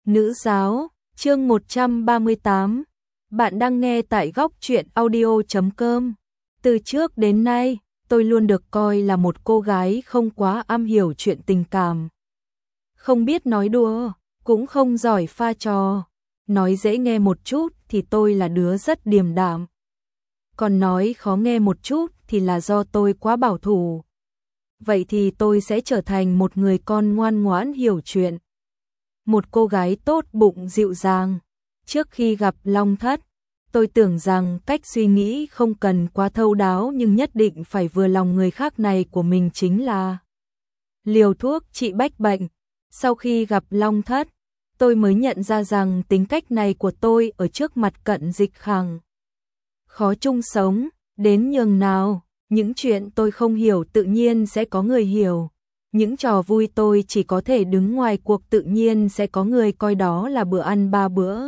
Nữ giáo, chương 138. Bạn đang nghe tại góc truyện audio.com. Từ trước đến nay, tôi luôn được coi là một cô gái không quá am hiểu chuyện tình cảm. Không biết nói đùa, cũng không giỏi pha trò. Nói dễ nghe một chút thì tôi là đứa rất điềm đạm. Còn nói khó nghe một chút thì là do tôi quá bảo thủ. Vậy thì tôi sẽ trở thành một người con ngoan ngoãn hiểu chuyện. Một cô gái tốt bụng dịu dàng. Trước khi gặp Long Thất, tôi tưởng rằng cách suy nghĩ không cần quá thấu đáo nhưng nhất định phải vừa lòng người khác này của mình chính là liều thuốc trị bách bệnh. Sau khi gặp Long Thất, tôi mới nhận ra rằng tính cách này của tôi ở trước mặt Cận Dịch Khẳng khó chung sống, đến nhường nào, những chuyện tôi không hiểu tự nhiên sẽ có người hiểu. Những trò vui tôi chỉ có thể đứng ngoài cuộc tự nhiên sẽ có người coi đó là bữa ăn ba bữa.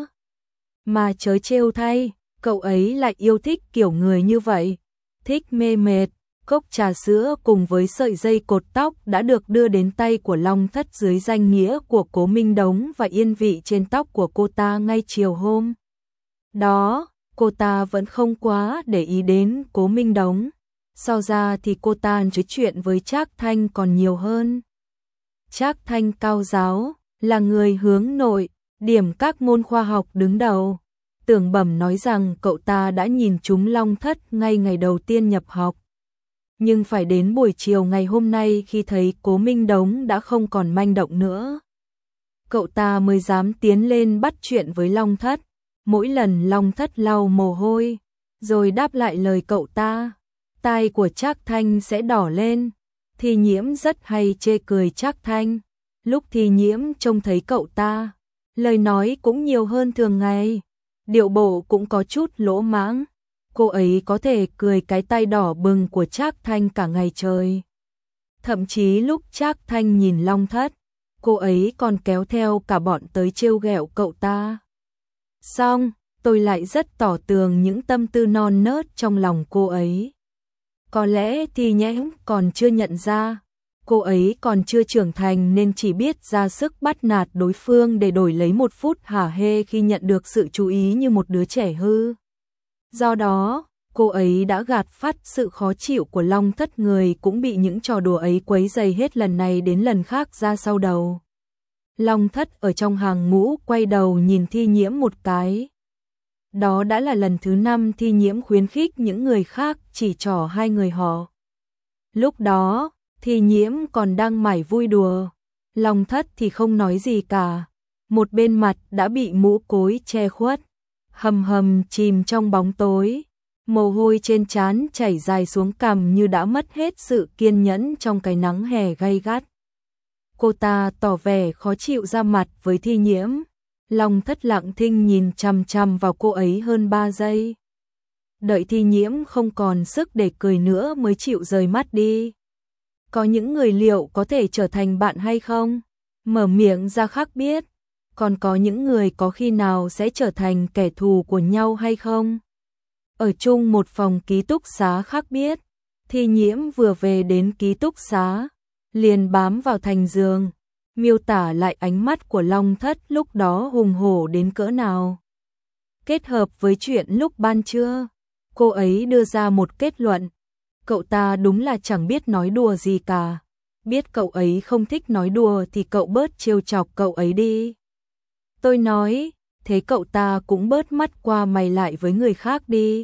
Mà chớ trêu thay, cậu ấy lại yêu thích kiểu người như vậy. Thích mê mệt, cốc trà sữa cùng với sợi dây cột tóc đã được đưa đến tay của Long Thất dưới danh nghĩa của Cố Minh Đống và yên vị trên tóc của cô ta ngay chiều hôm đó, cô ta vẫn không quá để ý đến Cố Minh Đống. So ra thì cô ta nói chuyện với Trác Thanh còn nhiều hơn. Trác Thanh cao giáo, là người hướng nội, điểm các môn khoa học đứng đầu. Tưởng Bẩm nói rằng cậu ta đã nhìn trúng Long Thất ngay ngày đầu tiên nhập học. Nhưng phải đến buổi chiều ngày hôm nay khi thấy Cố Minh Đống đã không còn manh động nữa, cậu ta mới dám tiến lên bắt chuyện với Long Thất. Mỗi lần Long Thất lau mồ hôi, rồi đáp lại lời cậu ta, tai của Trác Thanh sẽ đỏ lên. Thi Nhiễm rất hay chê cười Trác Thanh. Lúc Thi Nhiễm trông thấy cậu ta, lời nói cũng nhiều hơn thường ngày, điệu bộ cũng có chút lỗ mãng. Cô ấy có thể cười cái tai đỏ bừng của Trác Thanh cả ngày trời. Thậm chí lúc Trác Thanh nhìn Long Thất, cô ấy còn kéo theo cả bọn tới trêu ghẹo cậu ta. Xong, tôi lại rất tỏ tường những tâm tư non nớt trong lòng cô ấy. Có lẽ Thi Nhiễm còn chưa nhận ra, cô ấy còn chưa trưởng thành nên chỉ biết ra sức bắt nạt đối phương để đổi lấy một phút hả hê khi nhận được sự chú ý như một đứa trẻ hư. Do đó, cô ấy đã gạt phắt sự khó chịu của Long Thất, người cũng bị những trò đùa ấy quấy rầy hết lần này đến lần khác ra sau đầu. Long Thất ở trong hàng ngũ quay đầu nhìn Thi Nhiễm một cái. Đó đã là lần thứ 5 Thi Nhiễm khuyến khích những người khác chỉ trỏ hai người họ. Lúc đó, Thi Nhiễm còn đang mải vui đùa. Long Thất thì không nói gì cả. Một bên mặt đã bị mũ cối che khuất, hầm hầm chìm trong bóng tối. Mồ hôi trên trán chảy dài xuống cằm như đã mất hết sự kiên nhẫn trong cái nắng hè gay gắt. Cô ta tỏ vẻ khó chịu ra mặt với Thi Nhiễm. Long Thất lặng thinh nhìn chằm chằm vào cô ấy hơn 3 giây. Đợi Thi Nhiễm không còn sức để cười nữa mới chịu rời mắt đi. Có những người liệu có thể trở thành bạn hay không? Mở miệng ra khác biết. Còn có những người có khi nào sẽ trở thành kẻ thù của nhau hay không? Ở chung một phòng ký túc xá khác biết. Thi Nhiễm vừa về đến ký túc xá, liền bám vào thành giường, miêu tả lại ánh mắt của Long Thất lúc đó hùng hổ đến cỡ nào. Kết hợp với chuyện lúc ban trưa, cô ấy đưa ra một kết luận. Cậu ta đúng là chẳng biết nói đùa gì cả. Biết cậu ấy không thích nói đùa thì cậu bớt trêu chọc cậu ấy đi. Tôi nói, thế cậu ta cũng bớt mắt qua mày lại với người khác đi.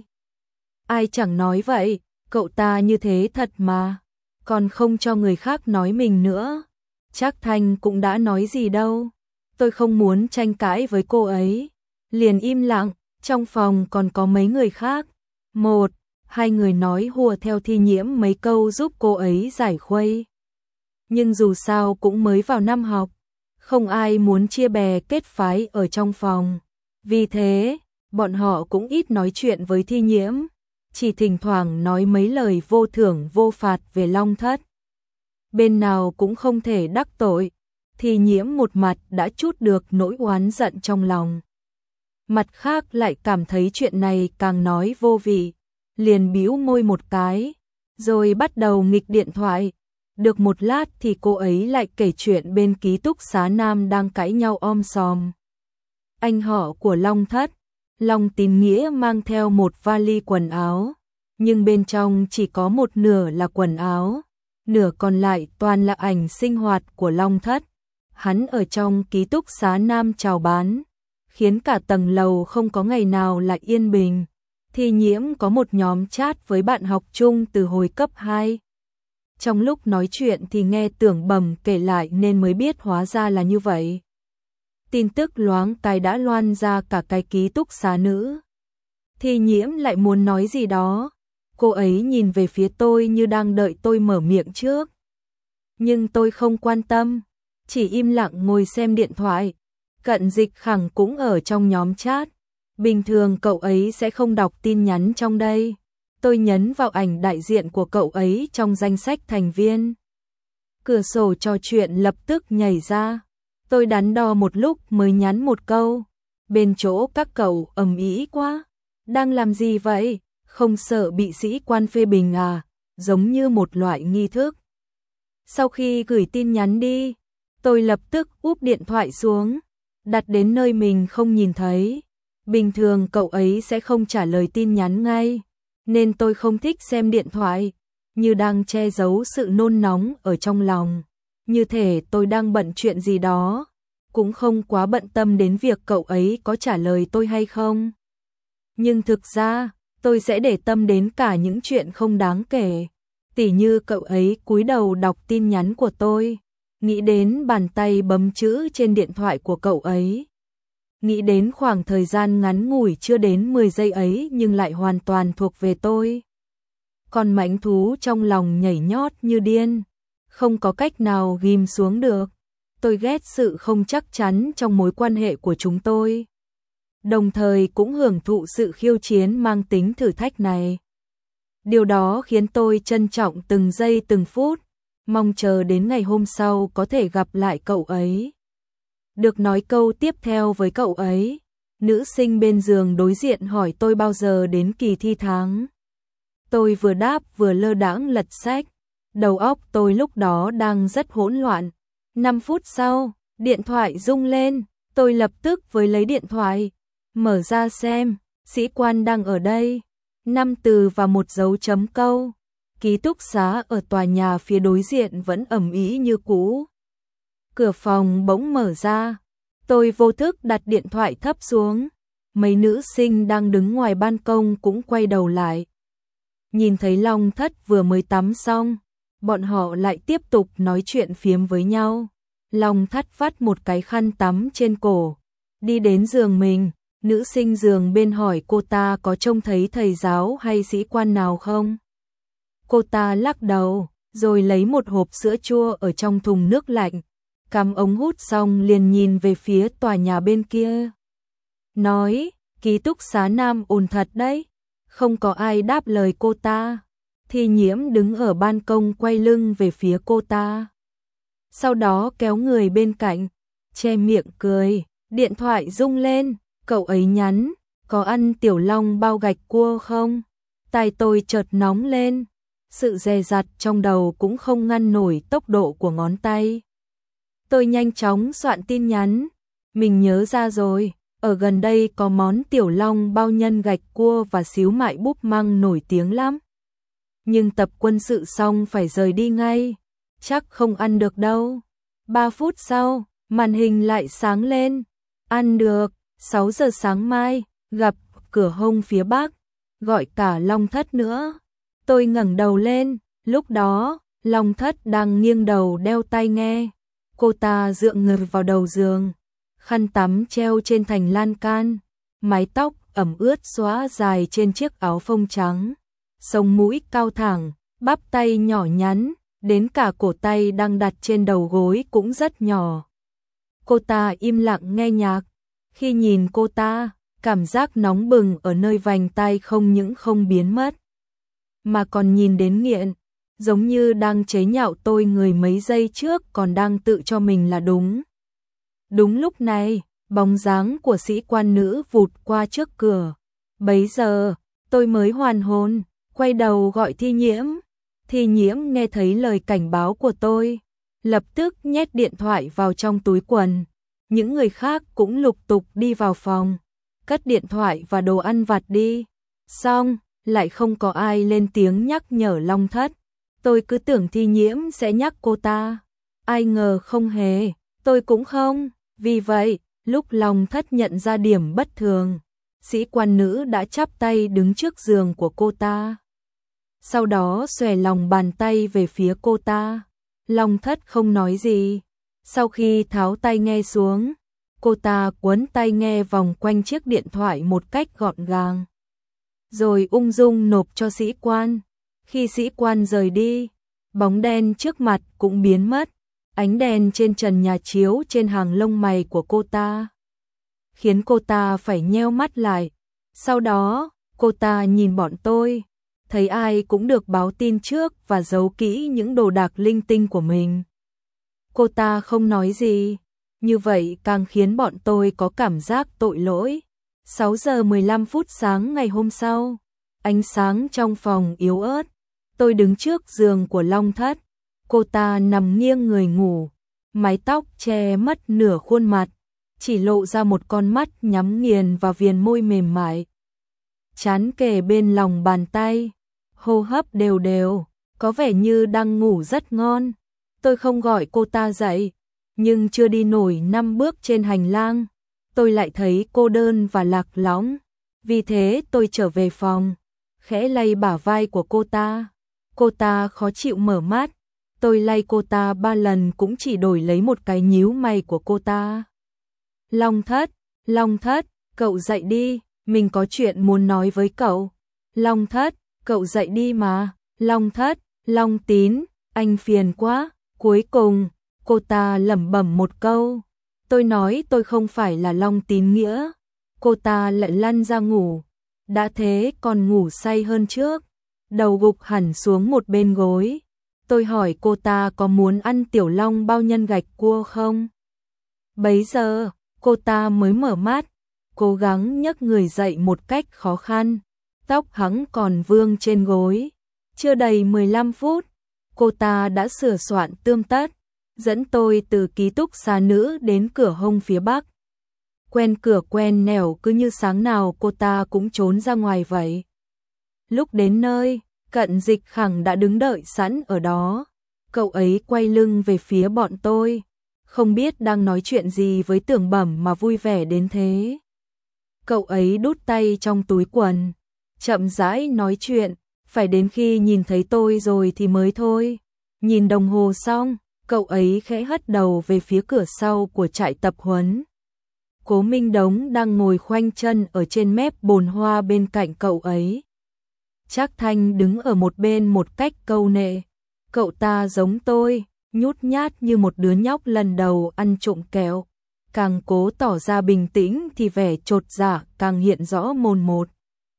Ai chẳng nói vậy, cậu ta như thế thật mà. Còn không cho người khác nói mình nữa. Trác Thanh cũng đã nói gì đâu. Tôi không muốn tranh cãi với cô ấy. Liền im lặng, trong phòng còn có mấy người khác. Một, hai người nói hùa theo Thi Nhiễm mấy câu giúp cô ấy giải khuây. Nhưng dù sao cũng mới vào năm học, không ai muốn chia bè kết phái ở trong phòng. Vì thế, bọn họ cũng ít nói chuyện với Thi Nhiễm, chỉ thỉnh thoảng nói mấy lời vô thưởng vô phạt về Long Thất. Bên nào cũng không thể đắc tội, Thi Nhiễm một mặt đã trút được nỗi oán giận trong lòng. Mặt khác lại cảm thấy chuyện này càng nói vô vị, liền bĩu môi một cái, rồi bắt đầu nghịch điện thoại. Được một lát thì cô ấy lại kể chuyện bên ký túc xá nam đang cãi nhau om sòm. anh họ của Long Thất. Long Tín Nghĩa mang theo một vali quần áo, nhưng bên trong chỉ có một nửa là quần áo, nửa còn lại toàn là ảnh sinh hoạt của Long Thất. Hắn ở trong ký túc xá nam chào bán, khiến cả tầng lầu không có ngày nào là yên bình. Thi Nhiễm có một nhóm chat với bạn học chung từ hồi cấp 2. Trong lúc nói chuyện thì nghe Tưởng Bầm kể lại nên mới biết hóa ra là như vậy. Tin tức loáng cái đã loan ra cả cái ký túc xá nữ. Thi Nhiễm lại muốn nói gì đó. Cô ấy nhìn về phía tôi như đang đợi tôi mở miệng trước. Nhưng tôi không quan tâm, chỉ im lặng ngồi xem điện thoại. Cận Dịch Khẳng cũng ở trong nhóm chat. Bình thường cậu ấy sẽ không đọc tin nhắn trong đây. Tôi nhấn vào ảnh đại diện của cậu ấy trong danh sách thành viên. Cửa sổ trò chuyện lập tức nhảy ra. Tôi đắn đo một lúc mới nhắn một câu. Bên chỗ các cậu ầm ĩ quá. Đang làm gì vậy? Không sợ bị sĩ quan phê bình à? Giống như một loại nghi thức. Sau khi gửi tin nhắn đi, tôi lập tức úp điện thoại xuống, đặt đến nơi mình không nhìn thấy. Bình thường cậu ấy sẽ không trả lời tin nhắn ngay, nên tôi không thích xem điện thoại, như đang che giấu sự nôn nóng ở trong lòng. Như thể tôi đang bận chuyện gì đó, cũng không quá bận tâm đến việc cậu ấy có trả lời tôi hay không. Nhưng thực ra, tôi sẽ để tâm đến cả những chuyện không đáng kể. Tỉ như cậu ấy cúi đầu đọc tin nhắn của tôi, nghĩ đến bàn tay bấm chữ trên điện thoại của cậu ấy. Nghĩ đến khoảng thời gian ngắn ngủi chưa đến 10 giây ấy nhưng lại hoàn toàn thuộc về tôi. Con mãnh thú trong lòng nhảy nhót như điên, không có cách nào ghim xuống được. Tôi ghét sự không chắc chắn trong mối quan hệ của chúng tôi. Đồng thời cũng hưởng thụ sự khiêu chiến mang tính thử thách này. Điều đó khiến tôi trân trọng từng giây từng phút, mong chờ đến ngày hôm sau có thể gặp lại cậu ấy. Được nói câu tiếp theo với cậu ấy, nữ sinh bên giường đối diện hỏi tôi bao giờ đến kỳ thi tháng. Tôi vừa đáp vừa lơ đãng lật sách, đầu óc tôi lúc đó đang rất hỗn loạn. 5 phút sau, điện thoại rung lên, tôi lập tức với lấy điện thoại, mở ra xem, sĩ quan đang ở đây. 5 từ và một dấu chấm câu. Ký túc xá ở tòa nhà phía đối diện vẫn ầm ĩ như cũ. Cửa phòng bỗng mở ra, tôi vô thức đặt điện thoại thấp xuống. Mấy nữ sinh đang đứng ngoài ban công cũng quay đầu lại. Nhìn thấy Long Thất vừa mới tắm xong, bọn họ lại tiếp tục nói chuyện phiếm với nhau. Long Thất vắt một cái khăn tắm trên cổ, đi đến giường mình. Nữ sinh giường bên hỏi cô ta có trông thấy thầy giáo hay sĩ quan nào không? Cô ta lắc đầu, rồi lấy một hộp sữa chua ở trong thùng nước lạnh, cắm ống hút xong liền nhìn về phía tòa nhà bên kia. Nói, ký túc xá nam ồn thật đấy. Không có ai đáp lời cô ta. Thi Nhiễm đứng ở ban công quay lưng về phía cô ta. Sau đó kéo người bên cạnh, che miệng cười, điện thoại rung lên. Cậu ấy nhắn, có ăn tiểu long bao gạch cua không? Tai tôi chợt nóng lên, sự dè dặt trong đầu cũng không ngăn nổi tốc độ của ngón tay. Tôi nhanh chóng soạn tin nhắn, mình nhớ ra rồi, ở gần đây có món tiểu long bao nhân gạch cua và xíu mại búp măng nổi tiếng lắm. Nhưng tập quân sự xong phải rời đi ngay, chắc không ăn được đâu. 3 phút sau, màn hình lại sáng lên, ăn được. 6 giờ sáng mai, gặp cửa hông phía bắc, gọi cả Long Thất nữa. Tôi ngẩng đầu lên, lúc đó, Long Thất đang nghiêng đầu đeo tai nghe. Cô ta dựa người vào đầu giường, khăn tắm treo trên thành lan can, mái tóc ẩm ướt xõa dài trên chiếc áo phông trắng. Sống mũi cao thẳng, bắp tay nhỏ nhắn, đến cả cổ tay đang đặt trên đầu gối cũng rất nhỏ. Cô ta im lặng nghe nhạc. Khi nhìn cô ta, cảm giác nóng bừng ở nơi vành tai không những không biến mất, mà còn nhìn đến nghiện, giống như đang chế nhạo tôi người mấy giây trước còn đang tự cho mình là đúng. Đúng lúc này, bóng dáng của sĩ quan nữ vụt qua trước cửa. Bấy giờ, tôi mới hoàn hồn, quay đầu gọi Thi Nhiễm. Thi Nhiễm nghe thấy lời cảnh báo của tôi, lập tức nhét điện thoại vào trong túi quần. Những người khác cũng lục tục đi vào phòng, cất điện thoại và đồ ăn vặt đi. Xong, lại không có ai lên tiếng nhắc nhở Long Thất. Tôi cứ tưởng Thi Nhiễm sẽ nhắc cô ta. Ai ngờ không hề, tôi cũng không. Vì vậy, lúc Long Thất nhận ra điểm bất thường, sĩ quan nữ đã chắp tay đứng trước giường của cô ta. Sau đó xòe lòng bàn tay về phía cô ta. Long Thất không nói gì. Sau khi tháo tai nghe xuống, cô ta quấn tai nghe vòng quanh chiếc điện thoại một cách gọn gàng, rồi ung dung nộp cho sĩ quan. Khi sĩ quan rời đi, bóng đen trước mặt cũng biến mất. Ánh đèn trên trần nhà chiếu trên hàng lông mày của cô ta, khiến cô ta phải nheo mắt lại. Sau đó, cô ta nhìn bọn tôi, thấy ai cũng được báo tin trước và giấu kỹ những đồ đạc linh tinh của mình. Cô ta không nói gì, như vậy càng khiến bọn tôi có cảm giác tội lỗi. 6 giờ 15 phút sáng ngày hôm sau, ánh sáng trong phòng yếu ớt. Tôi đứng trước giường của Long Thất. Cô ta nằm nghiêng người ngủ, mái tóc che mất nửa khuôn mặt, chỉ lộ ra một con mắt nhắm nghiền và viền môi mềm mại. Trán kề bên lòng bàn tay, hô hấp đều đều, có vẻ như đang ngủ rất ngon. Tôi không gọi cô ta dậy, nhưng chưa đi nổi 5 bước trên hành lang, tôi lại thấy cô đơn và lạc lõng. Vì thế tôi trở về phòng, khẽ lay bả vai của cô ta. Cô ta khó chịu mở mắt. Tôi lay cô ta 3 lần cũng chỉ đổi lấy một cái nhíu mày của cô ta. Long Thất, cậu dậy đi, mình có chuyện muốn nói với cậu. Long Thất, cậu dậy đi mà. Long Thất, Long Tín, anh phiền quá. Cuối cùng, cô ta lẩm bẩm một câu. Tôi nói tôi không phải là Long Tín Nghĩa. Cô ta lại lăn ra ngủ. Đã thế còn ngủ say hơn trước, đầu gục hẳn xuống một bên gối. Tôi hỏi cô ta có muốn ăn tiểu long bao nhân gạch cua không? Bấy giờ, cô ta mới mở mắt, cố gắng nhấc người dậy một cách khó khăn. Tóc hắng còn vương trên gối. Chưa đầy 15 phút, cô ta đã sửa soạn tươm tất, dẫn tôi từ ký túc xá nữ đến cửa hông phía bắc. Quen cửa quen nẻo, cứ như sáng nào cô ta cũng trốn ra ngoài vậy. Lúc đến nơi, Cận Dịch Khẳng đã đứng đợi sẵn ở đó. Cậu ấy quay lưng về phía bọn tôi, không biết đang nói chuyện gì với Tưởng Bẩm mà vui vẻ đến thế. Cậu ấy đút tay trong túi quần, chậm rãi nói chuyện, phải đến khi nhìn thấy tôi rồi thì mới thôi. Nhìn đồng hồ xong, cậu ấy khẽ hất đầu về phía cửa sau của trại tập huấn. Cố Minh Đống đang ngồi khoanh chân ở trên mép bồn hoa bên cạnh cậu ấy. Trác Thanh đứng ở một bên một cách câu nệ. Cậu ta giống tôi, nhút nhát như một đứa nhóc lần đầu ăn trộm kẹo. Càng cố tỏ ra bình tĩnh thì vẻ chột dạ càng hiện rõ mồn một.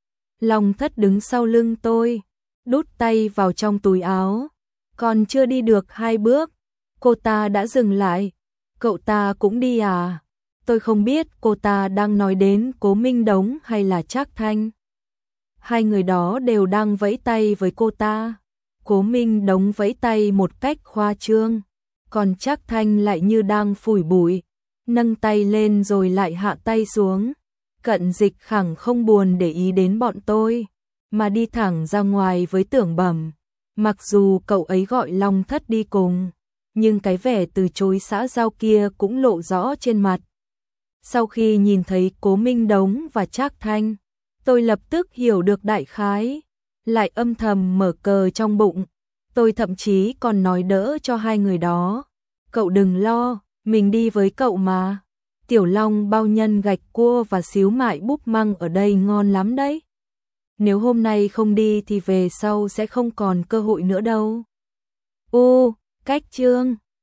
Long Thất đứng sau lưng tôi, đút tay vào trong túi áo. Còn chưa đi được 2 bước, cô ta đã dừng lại. Cậu ta cũng đi à? Tôi không biết cô ta đang nói đến Cố Minh Đống hay là Trác Thanh. Hai người đó đều đang vẫy tay với cô ta. Cố Minh Đống vẫy tay một cách khoa trương, còn Trác Thanh lại như đang phủi bụi, nâng tay lên rồi lại hạ tay xuống. Cận Dịch Khẳng không buồn để ý đến bọn tôi, mà đi thẳng ra ngoài với Tưởng Bẩm. Mặc dù cậu ấy gọi Long Thất đi cùng, nhưng cái vẻ từ chối xã giao kia cũng lộ rõ trên mặt. Sau khi nhìn thấy Cố Minh Đống và Trác Thanh, tôi lập tức hiểu được đại khái, lại âm thầm mở cờ trong bụng. Tôi thậm chí còn nói đỡ cho hai người đó. Cậu đừng lo, mình đi với cậu mà. Tiểu long bao nhân gạch cua và xíu mại búp măng ở đây ngon lắm đấy. Nếu hôm nay không đi thì về sau sẽ không còn cơ hội nữa đâu. Cách chương